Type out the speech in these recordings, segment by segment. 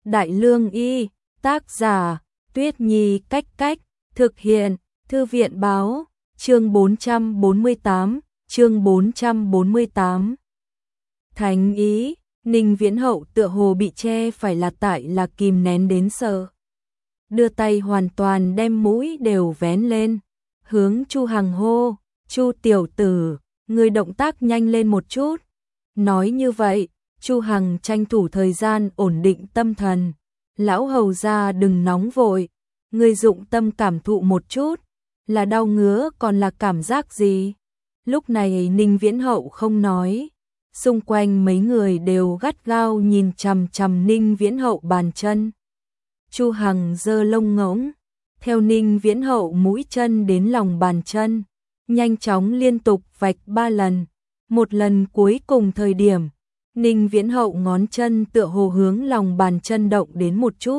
Đại Lương Y, tác giả, Tuyết Nhi Cách Cách, thực hiện, Thư viện Báo, chương 448, chương 448. Thánh ý, Ninh Viễn Hậu tựa hồ bị che phải là tại là kìm nén đến sợ. Đưa tay hoàn toàn đem mũi đều vén lên, hướng Chu Hằng hô, Chu tiểu tử, người động tác nhanh lên một chút. Nói như vậy, Chu Hằng tranh thủ thời gian ổn định tâm thần. Lão hầu gia đừng nóng vội, người dụng tâm cảm thụ một chút, là đau ngứa còn là cảm giác gì? Lúc này Ninh Viễn Hậu không nói, xung quanh mấy người đều gắt gao nhìn chằm chằm Ninh Viễn Hậu bàn chân. Chu Hằng giơ lông ngỗng, theo Ninh Viễn Hậu mũi chân đến lòng bàn chân, nhanh chóng liên tục vạch 3 lần. Một lần cuối cùng thời điểm, Ninh Viễn Hậu ngón chân tựa hồ hướng lòng bàn chân động đến một chút.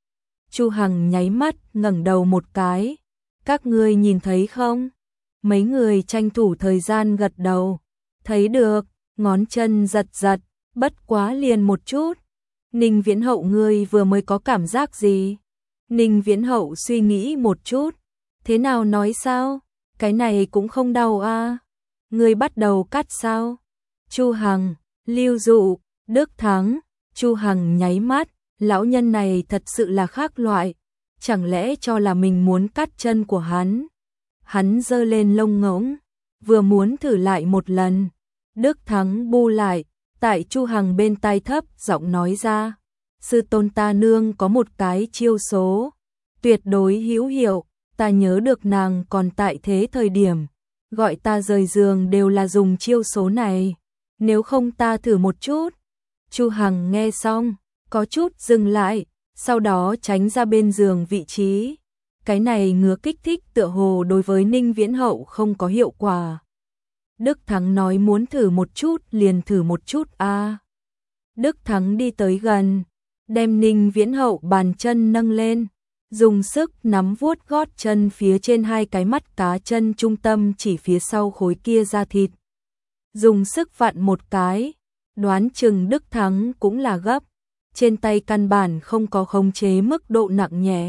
Chu Hằng nháy mắt ngẩng đầu một cái, các ngươi nhìn thấy không? Mấy người tranh thủ thời gian gật đầu, thấy được, ngón chân giật giật, bất quá liền một chút. Ninh Viễn Hậu ngươi vừa mới có cảm giác gì? Ninh Viễn Hậu suy nghĩ một chút, thế nào nói sao? Cái này cũng không đau à? Ngươi bắt đầu cắt sao? Chu Hằng, Lưu Dụ, Đức Thắng, Chu Hằng nháy mắt, lão nhân này thật sự là khác loại, chẳng lẽ cho là mình muốn cắt chân của hắn? Hắn giơ lên lông ngỗng, vừa muốn thử lại một lần. Đức Thắng bu lại, tại Chu Hằng bên tai thấp giọng nói ra, sư tôn ta nương có một cái chiêu số, tuyệt đối hữu hiệu, ta nhớ được nàng còn tại thế thời điểm, gọi ta rời giường đều là dùng chiêu số này, nếu không ta thử một chút. Chu Hằng nghe xong, có chút dừng lại, sau đó tránh ra bên giường vị trí. Cái này ngứa kích thích tựa hồ đối với Ninh Viễn Hậu không có hiệu quả. Đức Thắng nói muốn thử một chút liền thử một chút a. Đức Thắng đi tới gần, đem Ninh Viễn Hậu bàn chân nâng lên, dùng sức nắm vuốt gót chân phía trên hai cái mắt cá chân trung tâm chỉ phía sau khối kia da thịt. Dùng sức vặn một cái, đoán chừng Đức Thắng cũng là gấp, trên tay căn bản không có khống chế mức độ nặng nhẹ.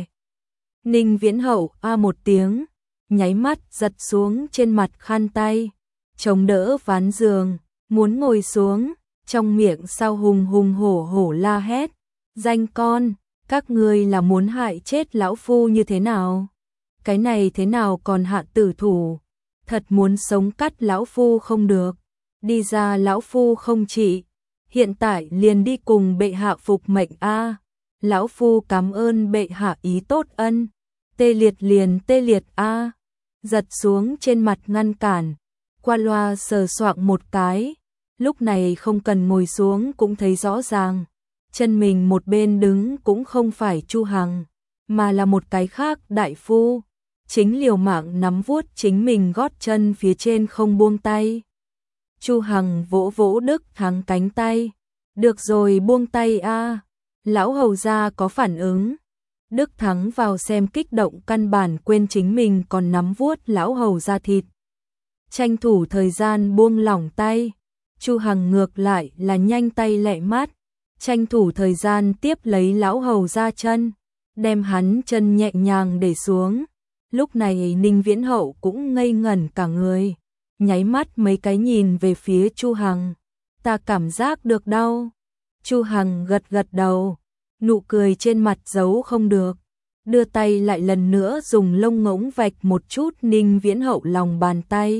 Ninh Viễn Hậu a một tiếng, nháy mắt giật xuống trên mặt khăn tay, chống đỡ ván giường, muốn ngồi xuống, trong miệng sau hùng hùng hổ hổ la hét, danh con, các ngươi là muốn hại chết lão phu như thế nào? Cái này thế nào còn hạ tử thủ, thật muốn sống cắt lão phu không được, đi ra lão phu không trị, hiện tại liền đi cùng bệ hạ phục mệnh a. Lão phu cảm ơn bệ hạ ý tốt ân, tê liệt liền tê liệt a. Giật xuống trên mặt ngăn cản, qua loa sờ soạng một cái, lúc này không cần ngồi xuống cũng thấy rõ ràng, chân mình một bên đứng cũng không phải Chu Hằng, mà là một cái khác đại phu, chính liều mạng nắm vuốt chính mình gót chân phía trên không buông tay. Chu Hằng vỗ vỗ Đức Thắng cánh tay, được rồi buông tay a, lão hầu gia có phản ứng. Đức Thắng vào xem kích động căn bản quên chính mình còn nắm vuốt lão hầu gia thịt. Tranh thủ thời gian buông lỏng tay, Chu Hằng ngược lại là nhanh tay lẹ mắt, tranh thủ thời gian tiếp lấy lão hầu gia chân, đem hắn chân nhẹ nhàng để xuống. Lúc này Ninh Viễn Hậu cũng ngây ngẩn cả người, nháy mắt mấy cái nhìn về phía Chu Hằng, ta cảm giác được đau. Chu Hằng gật gật đầu, nụ cười trên mặt giấu không được, đưa tay lại lần nữa dùng lông ngỗng vạch một chút Ninh Viễn Hậu lòng bàn tay.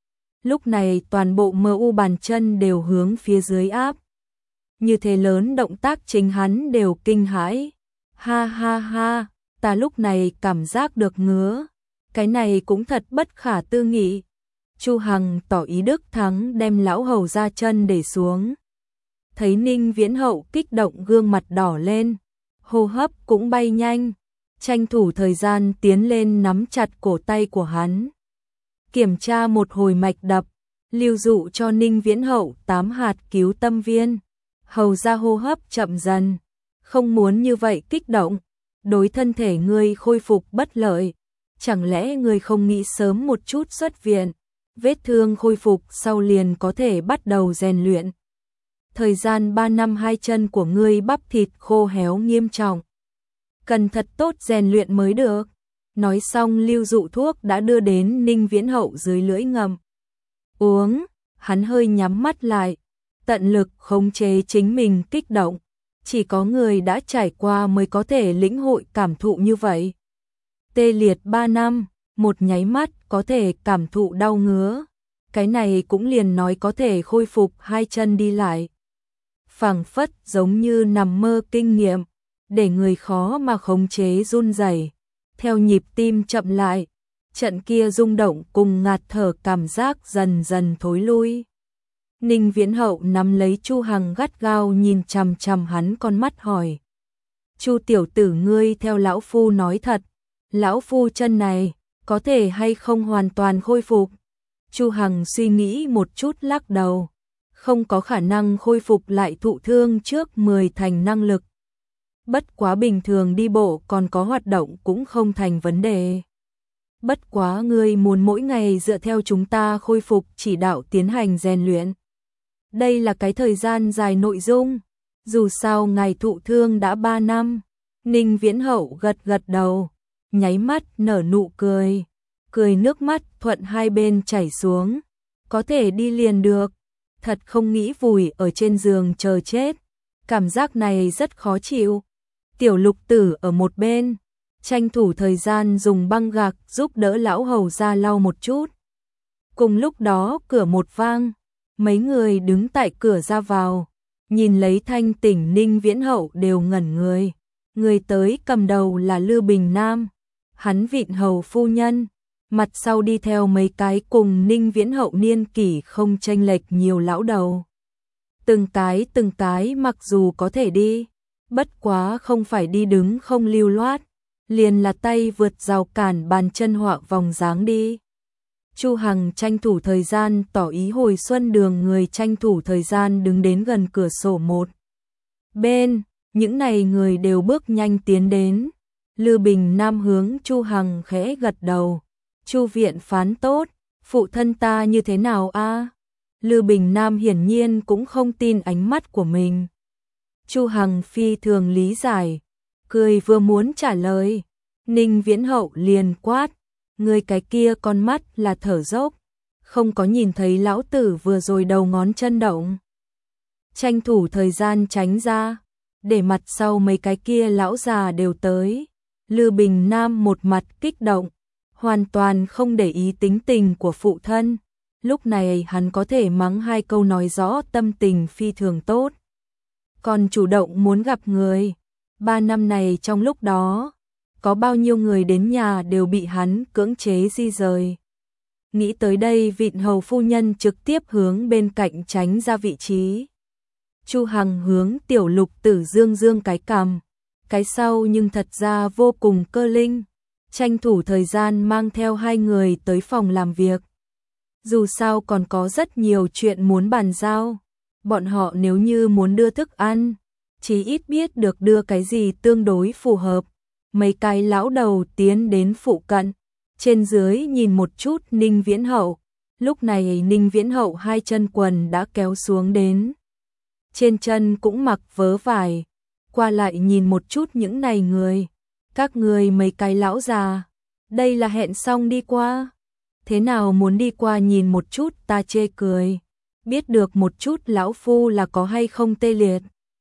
Lúc này toàn bộ MU bàn chân đều hướng phía dưới áp. Như thế lớn động tác chính hắn đều kinh hãi. Ha ha ha, ta lúc này cảm giác được ngứa. Cái này cũng thật bất khả tư nghị. Chu Hằng tỏ ý Đức Thắng đem lão hầu ra chân để xuống. Thấy Ninh Viễn Hậu kích động gương mặt đỏ lên, hô hấp cũng bay nhanh, tranh thủ thời gian tiến lên nắm chặt cổ tay của hắn. Kiểm tra một hồi mạch đập, lưu dụ cho Ninh Viễn Hậu 8 hạt cứu tâm viên. Hầu ra hô hấp chậm dần, không muốn như vậy kích động, đối thân thể ngươi khôi phục bất lợi. Chẳng lẽ ngươi không nghĩ sớm một chút xuất viện, vết thương khôi phục sau liền có thể bắt đầu rèn luyện. thời gian 3 năm hai chân của ngươi bắp thịt khô héo nghiêm trọng. Cần thật tốt rèn luyện mới được. Nói xong Lưu Dụ thuốc đã đưa đến Ninh Viễn Hậu dưới lưỡi ngầm. Uống, hắn hơi nhắm mắt lại, tận lực khống chế chính mình kích động. Chỉ có người đã trải qua mới có thể lĩnh hội cảm thụ như vậy. Tê liệt 3 năm, một nháy mắt có thể cảm thụ đau ngứa. Cái này cũng liền nói có thể khôi phục hai chân đi lại. Phảng phất giống như nằm mơ kinh nghiệm, để người khó mà khống chế run rẩy. Theo nhịp tim chậm lại, trận kia rung động cùng ngạt thở cảm giác dần dần thối lui. Ninh Viễn Hậu nắm lấy Chu Hằng gắt gao nhìn chằm chằm hắn con mắt hỏi. Chu tiểu tử ngươi theo lão phu nói thật, lão phu chân này có thể hay không hoàn toàn khôi phục? Chu Hằng suy nghĩ một chút lắc đầu, không có khả năng khôi phục lại thụ thương trước 10 thành năng lực. Bất quá bình thường đi bộ còn có hoạt động cũng không thành vấn đề. Bất quá ngươi muốn mỗi ngày dựa theo chúng ta khôi phục chỉ đạo tiến hành rèn luyện. Đây là cái thời gian dài nội dung, dù sao ngài thụ thương đã 3 năm. Ninh Viễn Hậu gật gật đầu, nháy mắt nở nụ cười, cười nước mắt thuận hai bên chảy xuống. Có thể đi liền được, thật không nghĩ vùi ở trên giường chờ chết, cảm giác này rất khó chịu. Tiểu Lục Tử ở một bên, tranh thủ thời gian dùng băng gạc giúp đỡ lão hầu ra lau một chút. Cùng lúc đó cửa một vang, mấy người đứng tại cửa ra vào, nhìn lấy thanh tỉnh Ninh Viễn Hậu đều ngẩn người. Người tới cầm đầu là Lư Bình Nam, hắn vịn hầu phu nhân, mặt sau đi theo mấy cái cùng Ninh Viễn Hậu niên kỷ không chênh lệch nhiều lão đầu. Từng cái mặc dù có thể đi, bất quá không phải đi đứng không lưu loát, liền là tay vượt rào cản bàn chân họa vòng dáng đi. Chu Hằng tranh thủ thời gian tỏ ý hồi xuân đường người tranh thủ thời gian đứng đến gần cửa sổ một bên, những này người đều bước nhanh tiến đến. Lư Bình Nam hướng Chu Hằng khẽ gật đầu. Chu viện phán tốt, phụ thân ta như thế nào a? Lư Bình Nam hiển nhiên cũng không tin ánh mắt của mình. Chu Hằng phi thường lý giải, cười vừa muốn trả lời, Ninh Viễn Hậu liền quát, người cái kia con mắt là thở dốc, không có nhìn thấy lão tử vừa rồi đầu ngón chân động. Tranh thủ thời gian tránh ra, để mặt sau mấy cái kia lão già đều tới. Lư Bình Nam một mặt kích động, hoàn toàn không để ý tính tình của phụ thân. Lúc này hắn có thể mắng hai câu nói rõ tâm tình phi thường tốt. Còn chủ động muốn gặp người. 3 năm này trong lúc đó, có bao nhiêu người đến nhà đều bị hắn cưỡng chế di rời. Nghĩ tới đây vịn hầu phu nhân trực tiếp hướng bên cạnh tránh ra vị trí. Chu Hằng hướng Tiểu Lục Tử dương cái cằm, cái sau nhưng thật ra vô cùng cơ linh, tranh thủ thời gian mang theo hai người tới phòng làm việc. Dù sao còn có rất nhiều chuyện muốn bàn giao, bọn họ nếu như muốn đưa thức ăn, chí ít biết được đưa cái gì tương đối phù hợp. Mấy cái lão đầu tiến đến phụ cận, trên dưới nhìn một chút Ninh Viễn Hậu. Lúc này Ninh Viễn Hậu hai chân quần đã kéo xuống đến, trên chân cũng mặc vớ vải. Qua lại nhìn một chút những này người, các người mấy cái lão già, đây là hẹn xong đi qua. Thế nào muốn đi qua nhìn một chút ta chê cười, biết được một chút lão phu là có hay không tê liệt.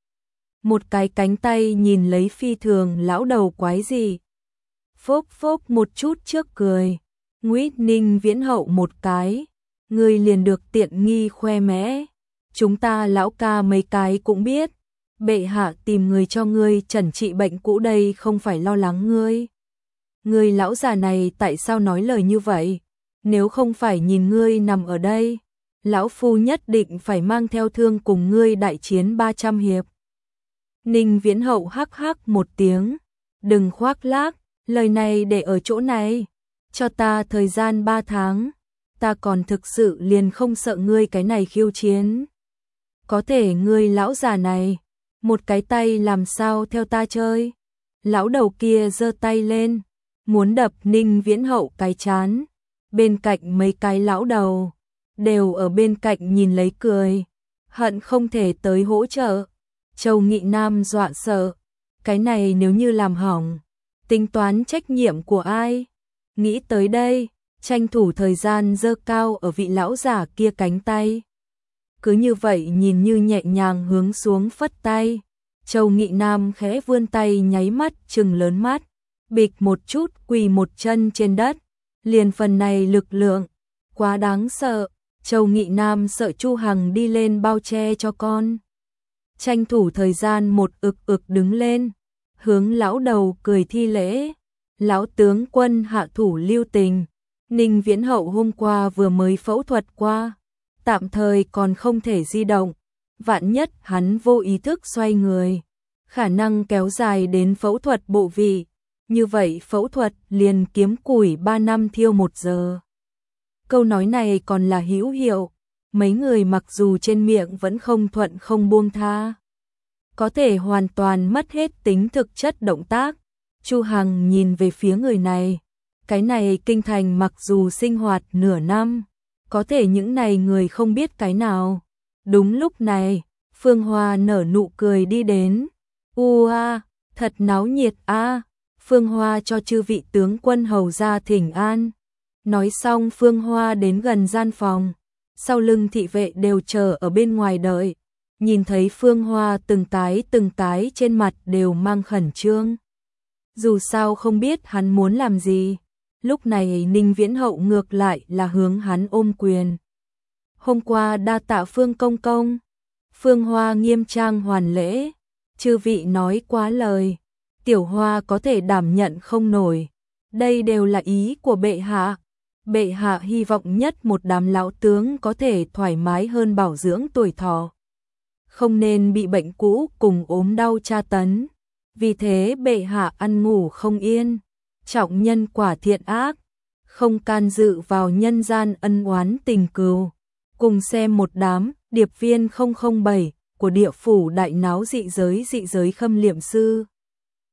Một cái cánh tay nhìn lấy phi thường lão đầu quái gì. Phốc phốc một chút trước cười, nguyết Ninh Viễn Hậu một cái, người liền được tiện nghi khoe mẽ. Chúng ta lão ca mấy cái cũng biết, bệ hạ tìm người cho ngươi chẩn trị bệnh cũ đây không phải lo lắng ngươi. Người lão già này tại sao nói lời như vậy? Nếu không phải nhìn ngươi nằm ở đây, lão phu nhất định phải mang theo thương cùng ngươi đại chiến 300 hiệp. Ninh Viễn Hậu hắc hắc một tiếng, đừng khoác lác, lời này để ở chỗ này, cho ta thời gian 3 tháng, ta còn thực sự liền không sợ ngươi cái này khiêu chiến. Có thể ngươi lão già này, một cái tay làm sao theo ta chơi? Lão đầu kia giơ tay lên, muốn đập Ninh Viễn Hậu cái chán. Bên cạnh mấy cái lão đầu đều ở bên cạnh nhìn lấy cười. hận không thể tới hỗ trợ. Châu Nghị Nam dọa sợ, cái này nếu như làm hỏng, tính toán trách nhiệm của ai? Nghĩ tới đây, tranh thủ thời gian giơ cao ở vị lão giả kia cánh tay. Cứ như vậy nhìn như nhẹ nhàng hướng xuống phất tay. Châu Nghị Nam khẽ vươn tay nháy mắt trừng lớn mắt, bịch một chút quỳ một chân trên đất. Liền phần này lực lượng, quá đáng sợ. Châu Nghị Nam sợ Chu Hằng đi lên bao che cho con. Tranh thủ thời gian một ực đứng lên, hướng lão đầu cười thi lễ. Lão tướng quân hạ thủ lưu tình, Ninh Viễn Hậu hôm qua vừa mới phẫu thuật qua, tạm thời còn không thể di động. Vạn nhất hắn vô ý thức xoay người, khả năng kéo dài đến phẫu thuật bộ vị. Như vậy phẫu thuật liền kiếm củi 3 năm thiêu 1 giờ. Câu nói này còn là hữu hiệu, mấy người mặc dù trên miệng vẫn không thuận không buông tha, có thể hoàn toàn mất hết tính thực chất động tác. Chu Hằng nhìn về phía người này, cái này kinh thành mặc dù sinh hoạt nửa năm, có thể những này người không biết cái nào. Đúng lúc này, Phương Hoa nở nụ cười đi đến. Thật náo nhiệt a. Phương Hoa cho chư vị tướng quân hầu ra thỉnh an. Nói xong Phương Hoa đến gần gian phòng, sau lưng thị vệ đều chờ ở bên ngoài đợi. Nhìn thấy Phương Hoa từng cái trên mặt đều mang khẩn trương. Dù sao không biết hắn muốn làm gì. Lúc này Ninh Viễn Hậu ngược lại là hướng hắn ôm quyền. Hôm qua đa tạ Phương công công. Phương Hoa nghiêm trang hoàn lễ. Chư vị nói quá lời, tiểu Hoa có thể đảm nhận không nổi. Đây đều là ý của bệ hạ. Bệ hạ hy vọng nhất một đám lão tướng có thể thoải mái hơn bảo dưỡng tuổi thọ, không nên bị bệnh cũ cùng ốm đau tra tấn. Vì thế bệ hạ ăn ngủ không yên, trọng nhân quả thiện ác, không can dự vào nhân gian ân oán tình cừu. Cùng xem một đám điệp viên 007 của địa phủ đại náo dị giới Khâm Liệm Sư.